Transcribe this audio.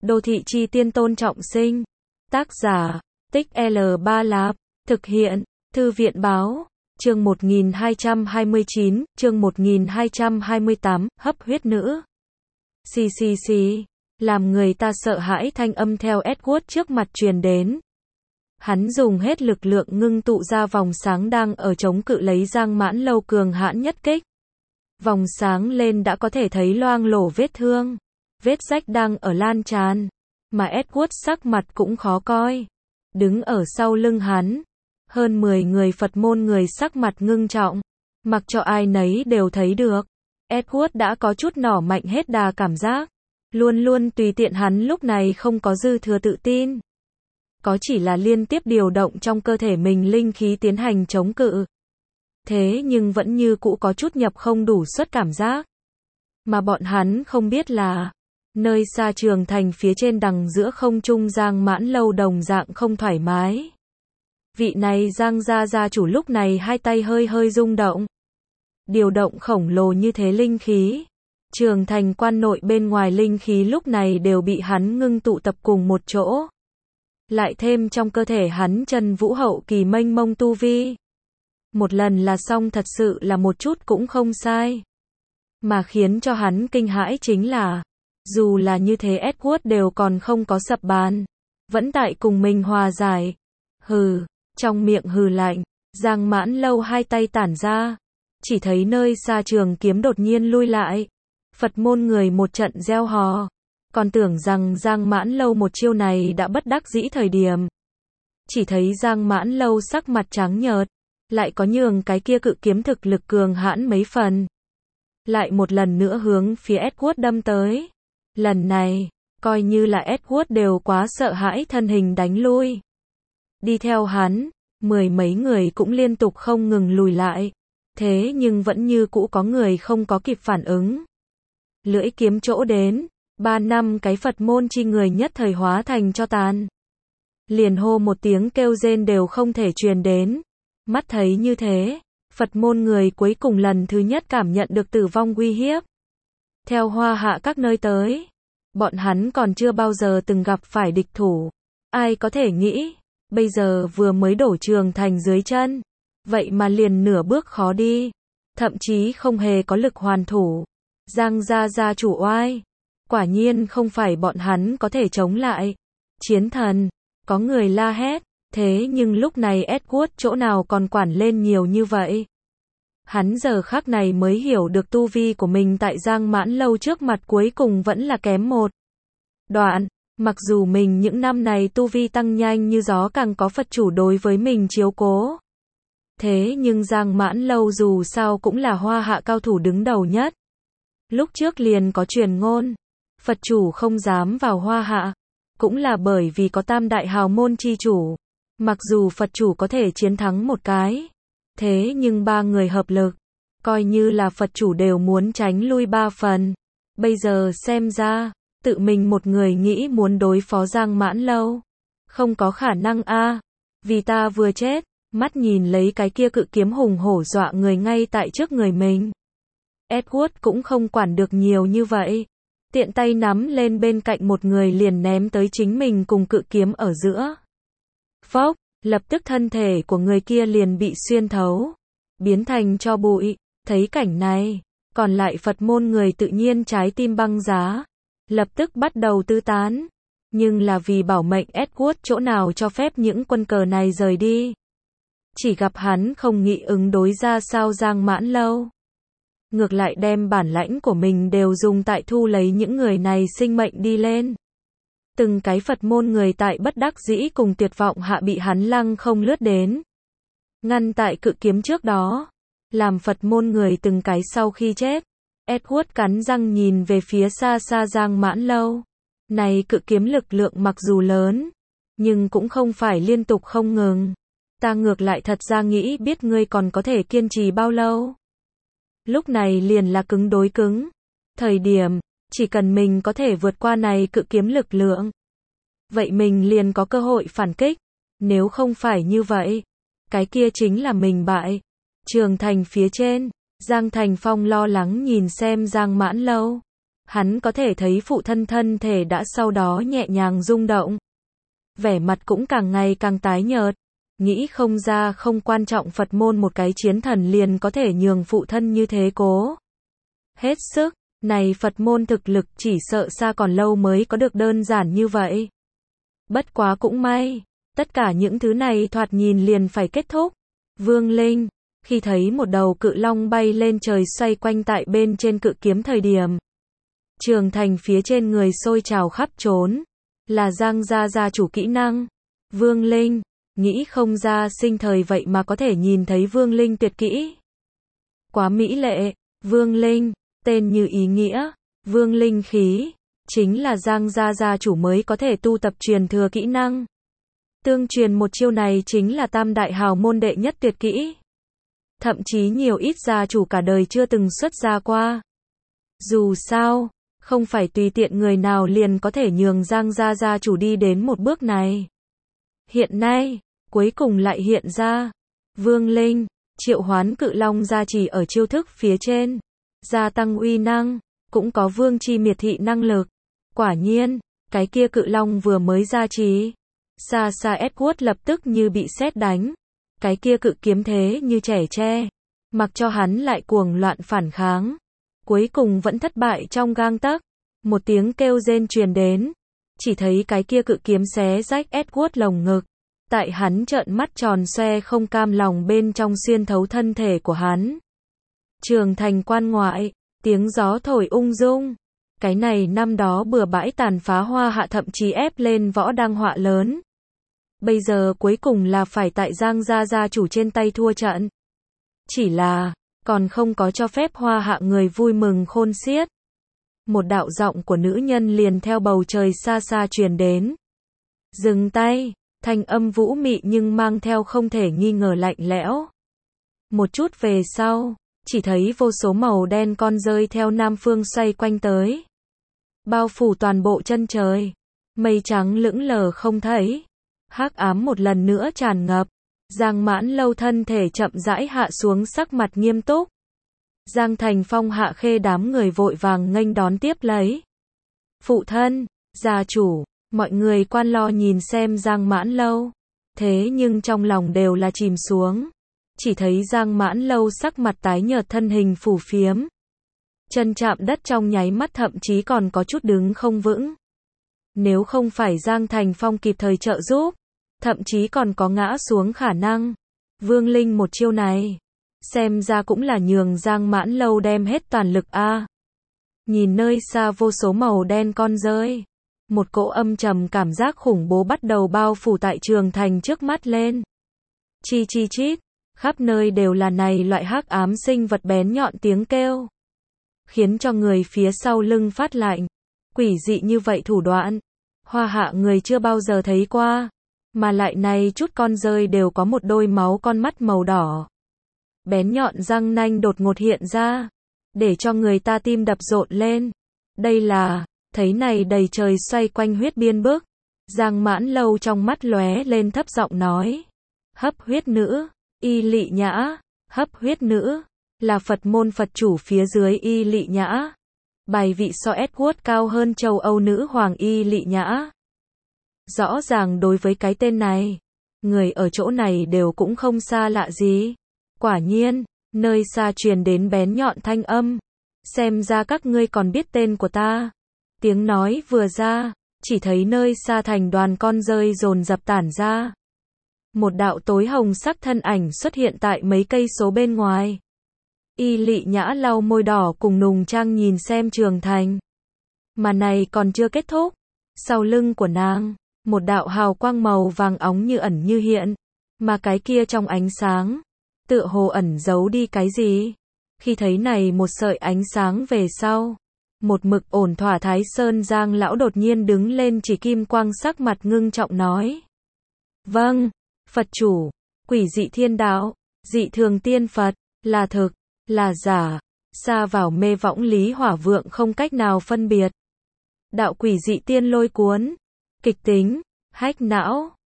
Đô thị chi tiên Tôn Trọng Sinh. Tác giả, Tích L3 Lạp. Thực hiện, Thư viện báo. Chương 1229, chương 1228, hấp huyết nữ. Xì xì xì. Làm người ta sợ hãi thanh âm theo Edward trước mặt truyền đến. Hắn dùng hết lực lượng ngưng tụ ra vòng sáng đang ở chống cự lấy Giang Mãn Lâu cường hãn nhất kích. Vòng sáng lên đã có thể thấy loang lổ vết thương. Vết rách đang ở lan tràn. Mà Edward sắc mặt cũng khó coi. Đứng ở sau lưng hắn. Hơn 10 người Phật môn người sắc mặt ngưng trọng. Mặc cho ai nấy đều thấy được. Edward đã có chút nỏ mạnh hết đà cảm giác. Luôn luôn tùy tiện hắn lúc này không có dư thừa tự tin. Có chỉ là liên tiếp điều động trong cơ thể mình linh khí tiến hành chống cự. Thế nhưng vẫn như cũ có chút nhập không đủ suất cảm giác. Mà bọn hắn không biết là, nơi xa Trường Thành phía trên đằng giữa không trung Giang Mãn Lâu đồng dạng không thoải mái. Vị này Giang gia chủ lúc này hai tay hơi hơi rung động. Điều động khổng lồ như thế linh khí. Trường Thành quan nội bên ngoài linh khí lúc này đều bị hắn ngưng tụ tập cùng một chỗ. Lại thêm trong cơ thể hắn Trần Vũ hậu kỳ mênh mông tu vi. Một lần là xong, thật sự là một chút cũng không sai. Mà khiến cho hắn kinh hãi chính là, dù là như thế Edward đều còn không có sập bàn. Vẫn tại cùng mình hòa giải. Hừ, trong miệng hừ lạnh, Giang Mãn Lâu hai tay tản ra. Chỉ thấy nơi xa trường kiếm đột nhiên lui lại. Phật môn người một trận reo hò. Còn tưởng rằng Giang Mãn Lâu một chiêu này đã bất đắc dĩ thời điểm. Chỉ thấy Giang Mãn Lâu sắc mặt trắng nhợt. Lại có nhường cái kia cự kiếm thực lực cường hãn mấy phần. Lại một lần nữa hướng phía Edward đâm tới. Lần này, coi như là Edward đều quá sợ hãi thân hình đánh lui. Đi theo hắn, 10 mấy người cũng liên tục không ngừng lùi lại. Thế nhưng vẫn như cũ có người không có kịp phản ứng. Lưỡi kiếm chỗ đến, 3 năm cái Phật môn chi người nhất thời hóa thành cho tàn. Liền hô một tiếng kêu rên đều không thể truyền đến. Mắt thấy như thế, Phật môn người cuối cùng lần thứ nhất cảm nhận được tử vong uy hiếp. Theo Hoa Hạ các nơi tới, bọn hắn còn chưa bao giờ từng gặp phải địch thủ. Ai có thể nghĩ, bây giờ vừa mới đổ Trường Thành dưới chân, vậy mà liền nửa bước khó đi, thậm chí không hề có lực hoàn thủ. Giang gia chủ oai, quả nhiên không phải bọn hắn có thể chống lại. Chiến thần, có người la hét. Thế nhưng lúc này Edward chỗ nào còn quản lên nhiều như vậy. Hắn giờ khắc này mới hiểu được tu vi của mình tại Giang Mãn Lâu trước mặt cuối cùng vẫn là kém một đoạn. Mặc dù mình những năm này tu vi tăng nhanh như gió, càng có Phật chủ đối với mình chiếu cố. Thế nhưng Giang Mãn Lâu dù sao cũng là Hoa Hạ cao thủ đứng đầu nhất. Lúc trước liền có truyền ngôn, Phật chủ không dám vào Hoa Hạ, cũng là bởi vì có tam đại hào môn chi chủ. Mặc dù Phật chủ có thể chiến thắng một cái, thế nhưng 3 người hợp lực, coi như là Phật chủ đều muốn tránh lui 3 phần. Bây giờ xem ra, tự mình một người nghĩ muốn đối phó Giang Mãn Lâu, không có khả năng a. Vì ta vừa chết, mắt nhìn lấy cái kia cự kiếm hùng hổ dọa người ngay tại trước người mình. Edward cũng không quản được nhiều như vậy, tiện tay nắm lên bên cạnh một người liền ném tới chính mình cùng cự kiếm ở giữa. Phốc, lập tức thân thể của người kia liền bị xuyên thấu, biến thành tro bụi. Thấy cảnh này, còn lại Phật môn người tự nhiên trái tim băng giá, lập tức bắt đầu tứ tán. Nhưng là vì bảo mệnh Edward chỗ nào cho phép những quân cờ này rời đi. Chỉ gặp hắn không nghĩ ứng đối ra sao Giang Mãn Lâu. Ngược lại đem bản lãnh của mình đều dùng tại thu lấy những người này sinh mệnh đi lên. Từng cái Phật môn người tại bất đắc dĩ cùng tuyệt vọng hạ bị hắn lăng không lướt đến. Ngăn tại cự kiếm trước đó. Làm Phật môn người từng cái sau khi chết. Edward cắn răng nhìn về phía xa xa Giang Mãn Lâu. Này cự kiếm lực lượng mặc dù lớn, nhưng cũng không phải liên tục không ngừng. Ta ngược lại thật ra nghĩ biết ngươi còn có thể kiên trì bao lâu. Lúc này liền là cứng đối cứng. Thời điểm, chỉ cần mình có thể vượt qua này cự kiếm lực lượng, vậy mình liền có cơ hội phản kích. Nếu không phải như vậy, cái kia chính là mình bại. Trường Thành phía trên, Giang Thành Phong lo lắng nhìn xem Giang Mãn Lâu. Hắn có thể thấy phụ thân thân thể đã sau đó nhẹ nhàng rung động. Vẻ mặt cũng càng ngày càng tái nhợt. Nghĩ không ra không quan trọng Phật môn một cái chiến thần liền có thể nhường phụ thân như thế cố. Hết sức, này Phật môn thực lực chỉ sợ xa còn lâu mới có được đơn giản như vậy. Bất quá cũng may, tất cả những thứ này thoạt nhìn liền phải kết thúc. Vương Linh, khi thấy một đầu cự long bay lên trời xoay quanh tại bên trên cự kiếm thời điểm. Trường thành phía trên người sôi trào khắp trốn. Là Giang gia gia chủ kỹ năng. Vương Linh, nghĩ không ra sinh thời vậy mà có thể nhìn thấy Vương Linh tuyệt kỹ. Quá mỹ lệ, Vương Linh, tên như ý nghĩa, Vương Linh khí, chính là Giang gia gia chủ mới có thể tu tập truyền thừa kỹ năng. Tương truyền một chiêu này chính là tam đại hào môn đệ nhất tuyệt kỹ. Thậm chí nhiều ít gia chủ cả đời chưa từng xuất ra qua. Dù sao, không phải tùy tiện người nào liền có thể nhường Giang gia gia chủ đi đến một bước này. Hiện nay, cuối cùng lại hiện ra. Vương Linh, triệu hoán cự long gia trì ở chiêu thức phía trên. Gia tăng uy năng, cũng có vương chi miệt thị năng lực. Quả nhiên, cái kia cự long vừa mới gia trì. Xa xa Edward lập tức như bị sét đánh. Cái kia cự kiếm thế như trẻ tre. Mặc cho hắn lại cuồng loạn phản kháng. Cuối cùng vẫn thất bại trong gang tấc. Một tiếng kêu rên truyền đến. Chỉ thấy cái kia cự kiếm xé rách Edward lồng ngực. Tại hắn trợn mắt tròn xoe không cam lòng bên trong xuyên thấu thân thể của hắn. Trường thành quan ngoại, tiếng gió thổi ung dung. Cái này năm đó bừa bãi tàn phá Hoa Hạ thậm chí ép lên võ đang họa lớn. Bây giờ cuối cùng là phải tại Giang gia gia chủ trên tay thua trận. Chỉ là, còn không có cho phép Hoa Hạ người vui mừng khôn xiết. Một đạo giọng của nữ nhân liền theo bầu trời xa xa truyền đến. Dừng tay, thanh âm vũ mị nhưng mang theo không thể nghi ngờ lạnh lẽo. Một chút về sau, chỉ thấy vô số màu đen con rơi theo nam phương xoay quanh tới. Bao phủ toàn bộ chân trời. Mây trắng lững lờ không thấy. Hắc ám một lần nữa tràn ngập. Giang Mãn Lâu thân thể chậm rãi hạ xuống sắc mặt nghiêm túc. Giang Thành Phong Hạ Khê đám người vội vàng nghênh đón tiếp lấy. Phụ thân, gia chủ, mọi người quan lo nhìn xem Giang Mãn Lâu. Thế nhưng trong lòng đều là chìm xuống. Chỉ thấy Giang Mãn Lâu sắc mặt tái nhợt thân hình phù phiếm. Chân chạm đất trong nháy mắt thậm chí còn có chút đứng không vững. Nếu không phải Giang Thành Phong kịp thời trợ giúp, thậm chí còn có ngã xuống khả năng. Vương Linh một chiêu này, xem ra cũng là nhường Giang Mãn Lâu đem hết toàn lực a. Nhìn nơi xa vô số màu đen con rơi, một cỗ âm trầm cảm giác khủng bố bắt đầu bao phủ tại trường thành trước mắt lên. Chi chi chít, khắp nơi đều là này loại hắc ám sinh vật bén nhọn tiếng kêu, khiến cho người phía sau lưng phát lạnh. Quỷ dị như vậy thủ đoạn, Hoa Hạ người chưa bao giờ thấy qua, mà lại này chút con rơi đều có một đôi máu con mắt màu đỏ. Bén nhọn răng nanh đột ngột hiện ra, để cho người ta tim đập rộn lên. Đây là, thấy này đầy trời xoay quanh huyết biên bức. Giang Mãn Lâu trong mắt lóe lên thấp giọng nói. Hấp huyết nữ, Y Lị Nhã, hấp huyết nữ, là Phật môn Phật chủ phía dưới Y Lị Nhã. Bài vị so Edward cao hơn châu Âu nữ hoàng Y Lị Nhã. Rõ ràng đối với cái tên này, người ở chỗ này đều cũng không xa lạ gì. Quả nhiên, nơi xa truyền đến bén nhọn thanh âm. Xem ra các ngươi còn biết tên của ta. Tiếng nói vừa ra, chỉ thấy nơi xa thành đoàn con rơi dồn dập tản ra. Một đạo tối hồng sắc thân ảnh xuất hiện tại mấy cây số bên ngoài. Y Lị Nhã lau môi đỏ cùng nùng trang nhìn xem trường thành. Mà này còn chưa kết thúc. Sau lưng của nàng, một đạo hào quang màu vàng óng như ẩn như hiện. Mà cái kia trong ánh sáng, tựa hồ ẩn giấu đi cái gì. Khi thấy này một sợi ánh sáng về sau, một mực ổn thỏa Thái Sơn Giang lão đột nhiên đứng lên chỉ kim quang sắc mặt ngưng trọng nói. Vâng, Phật chủ, quỷ dị thiên đạo, dị thường tiên Phật, là thực, là giả, xa vào mê võng lý hỏa vượng không cách nào phân biệt. Đạo quỷ dị tiên lôi cuốn, kịch tính, hách não,